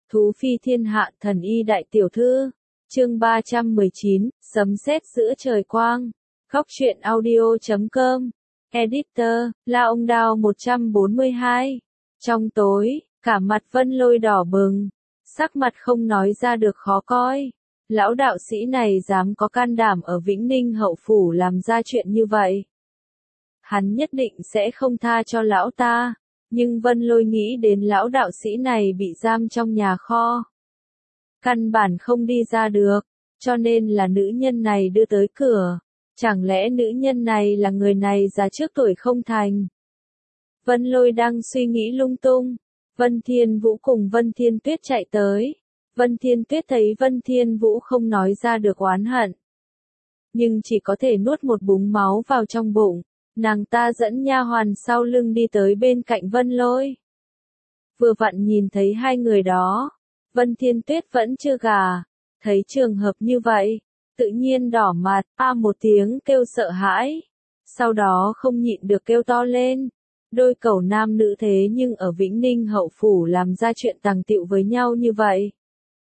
Thú phi thiên hạ thần y đại tiểu thư. Chương 319, sấm sét giữa trời quang. Góc truyện audio.com. Editor, La Ông Đao 142. Trong tối, cả mặt Vân Lôi đỏ bừng, sắc mặt không nói ra được khó coi. Lão đạo sĩ này dám có can đảm ở Vĩnh Ninh hậu phủ làm ra chuyện như vậy. Hắn nhất định sẽ không tha cho lão ta. Nhưng Vân Lôi nghĩ đến lão đạo sĩ này bị giam trong nhà kho. Căn bản không đi ra được, cho nên là nữ nhân này đưa tới cửa. Chẳng lẽ nữ nhân này là người này già trước tuổi không thành? Vân Lôi đang suy nghĩ lung tung. Vân Thiên Vũ cùng Vân Thiên Tuyết chạy tới. Vân Thiên Tuyết thấy Vân Thiên Vũ không nói ra được oán hận. Nhưng chỉ có thể nuốt một búng máu vào trong bụng. Nàng ta dẫn nha hoàn sau lưng đi tới bên cạnh Vân Lôi. Vừa vặn nhìn thấy hai người đó. Vân Thiên Tuyết vẫn chưa gà. Thấy trường hợp như vậy, tự nhiên đỏ mặt, một tiếng kêu sợ hãi. Sau đó không nhịn được kêu to lên. Đôi cẩu nam nữ thế nhưng ở Vĩnh Ninh hậu phủ làm ra chuyện tàng tiệu với nhau như vậy.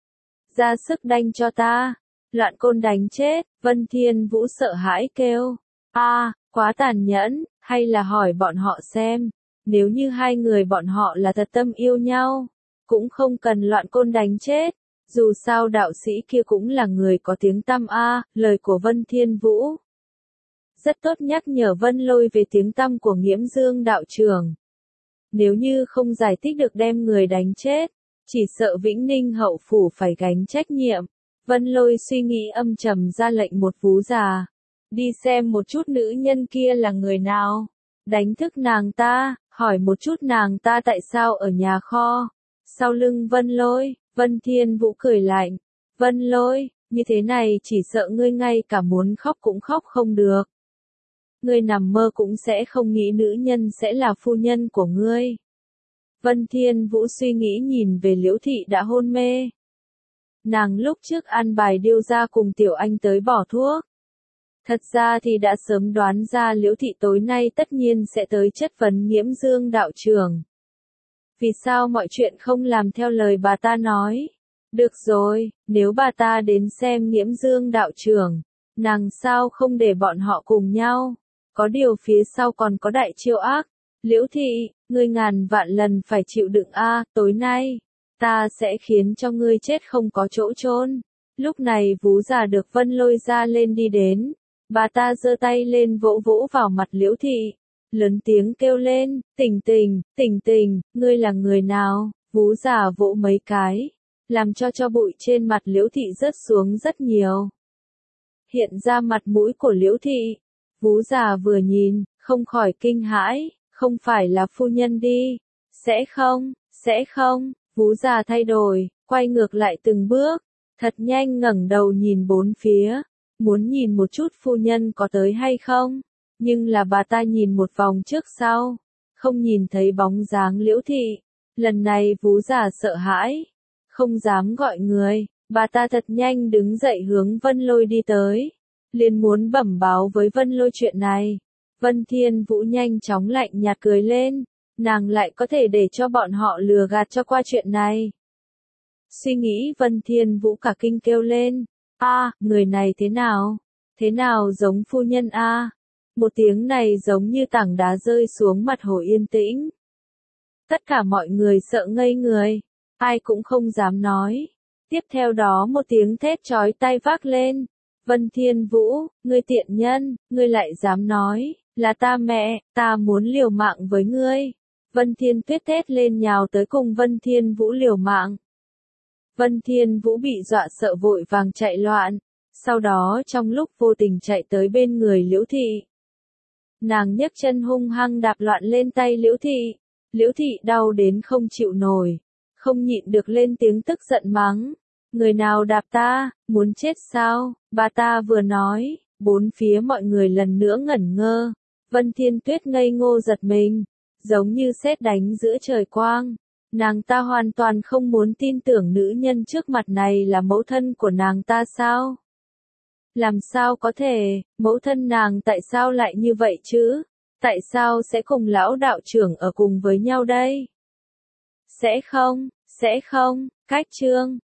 Ra sức đanh cho ta. Loạn côn đánh chết. Vân Thiên Vũ sợ hãi kêu. Quá tàn nhẫn, hay là hỏi bọn họ xem. Nếu như hai người bọn họ là thật tâm yêu nhau, cũng không cần loạn côn đánh chết. Dù sao đạo sĩ kia cũng là người có tiếng tăm lời của Vân Thiên Vũ. Rất tốt nhắc nhở Vân Lôi về tiếng tăm của Nghiễm Dương đạo trưởng. Nếu như không giải thích được đem người đánh chết, chỉ sợ Vĩnh Ninh hậu phủ phải gánh trách nhiệm. Vân Lôi suy nghĩ âm trầm ra lệnh một vú già. Đi xem một chút nữ nhân kia là người nào. Đánh thức nàng ta, hỏi một chút nàng ta tại sao ở nhà kho. Sau lưng Vân Lôi, Vân Thiên Vũ cười lạnh. Vân Lôi, như thế này chỉ sợ ngươi ngay cả muốn khóc cũng khóc không được. Ngươi nằm mơ cũng sẽ không nghĩ nữ nhân sẽ là phu nhân của ngươi. Vân Thiên Vũ suy nghĩ nhìn về Liễu Thị đã hôn mê. Nàng lúc trước ăn bài điêu ra cùng Tiểu Anh tới bỏ thuốc. Thật ra thì đã sớm đoán ra Liễu Thị tối nay tất nhiên sẽ tới chất vấn Nghiễm Dương đạo trưởng. Vì sao mọi chuyện không làm theo lời bà ta nói? Được rồi, nếu bà ta đến xem Nghiễm Dương đạo trưởng, nàng sao không để bọn họ cùng nhau? Có điều phía sau còn có đại chiêu ác. Liễu Thị, ngươi ngàn vạn lần phải chịu đựng tối nay, ta sẽ khiến cho ngươi chết không có chỗ chôn. Lúc này vú già được Vân Lôi ra lên đi đến. Bà ta giơ tay lên vỗ vỗ vào mặt Liễu Thị. Lớn tiếng kêu lên, tỉnh tỉnh, ngươi là người nào? Vú già vỗ mấy cái, làm cho bụi trên mặt Liễu Thị rớt xuống rất nhiều. Hiện ra mặt mũi của Liễu Thị. Vú già vừa nhìn, không khỏi kinh hãi, không phải là phu nhân đi. Sẽ không, vú già thay đổi, quay ngược lại từng bước, thật nhanh ngẩng đầu nhìn bốn phía, muốn nhìn một chút phu nhân có tới hay không. Nhưng là bà ta nhìn một vòng trước sau, không nhìn thấy bóng dáng Liễu Thị. Lần này vú già sợ hãi, không dám gọi người, bà ta thật nhanh đứng dậy hướng Vân Lôi đi tới. Liền muốn bẩm báo với Vân Lôi chuyện này. Vân Thiên Vũ nhanh chóng lạnh nhạt cười lên, nàng lại có thể để cho bọn họ lừa gạt cho qua chuyện này. Suy nghĩ Vân Thiên Vũ cả kinh kêu lên, người này thế nào giống phu nhân Một tiếng này giống như tảng đá rơi xuống mặt hồ yên tĩnh. Tất cả mọi người sợ ngây người, ai cũng không dám nói. Tiếp theo đó một tiếng thét chói tai vác lên. Vân Thiên Vũ, ngươi tiện nhân, ngươi lại dám nói, là ta mẹ, ta muốn liều mạng với ngươi. Vân Thiên Tuyết thét lên nhào tới cùng Vân Thiên Vũ liều mạng. Vân Thiên Vũ bị dọa sợ vội vàng chạy loạn, sau đó trong lúc vô tình chạy tới bên người Liễu Thị. Nàng nhấc chân hung hăng đạp loạn lên tay Liễu Thị. Liễu Thị đau đến không chịu nổi, không nhịn được lên tiếng tức giận mắng. Người nào đạp ta, muốn chết sao? Bà ta vừa nói, bốn phía mọi người lần nữa ngẩn ngơ. Vân Thiên Tuyết ngây ngô giật mình, giống như sét đánh giữa trời quang. Nàng ta hoàn toàn không muốn tin tưởng nữ nhân trước mặt này là mẫu thân của nàng ta sao? Làm sao có thể, mẫu thân nàng tại sao lại như vậy chứ? Tại sao sẽ cùng lão đạo trưởng ở cùng với nhau đây? Sẽ không, Cách chương